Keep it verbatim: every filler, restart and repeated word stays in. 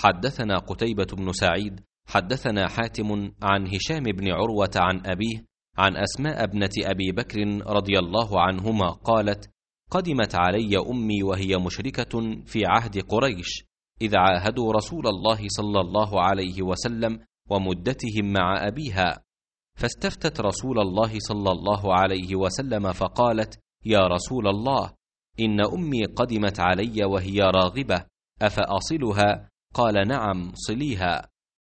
حدثنا قتيبة بن سعيد حدثنا حاتم عن هشام بن عروة عن أبيه عن أسماء ابنة أبي بكر رضي الله عنهما قالت: قدمت علي أمي وهي مشركة في عهد قريش إذ عاهدوا رسول الله صلى الله عليه وسلم ومدتهم مع أبيها، فاستفتت رسول الله صلى الله عليه وسلم فقالت: يا رسول الله، إن أمي قدمت علي وهي راغبة، أفأصلها؟ قال: نعم، صليها.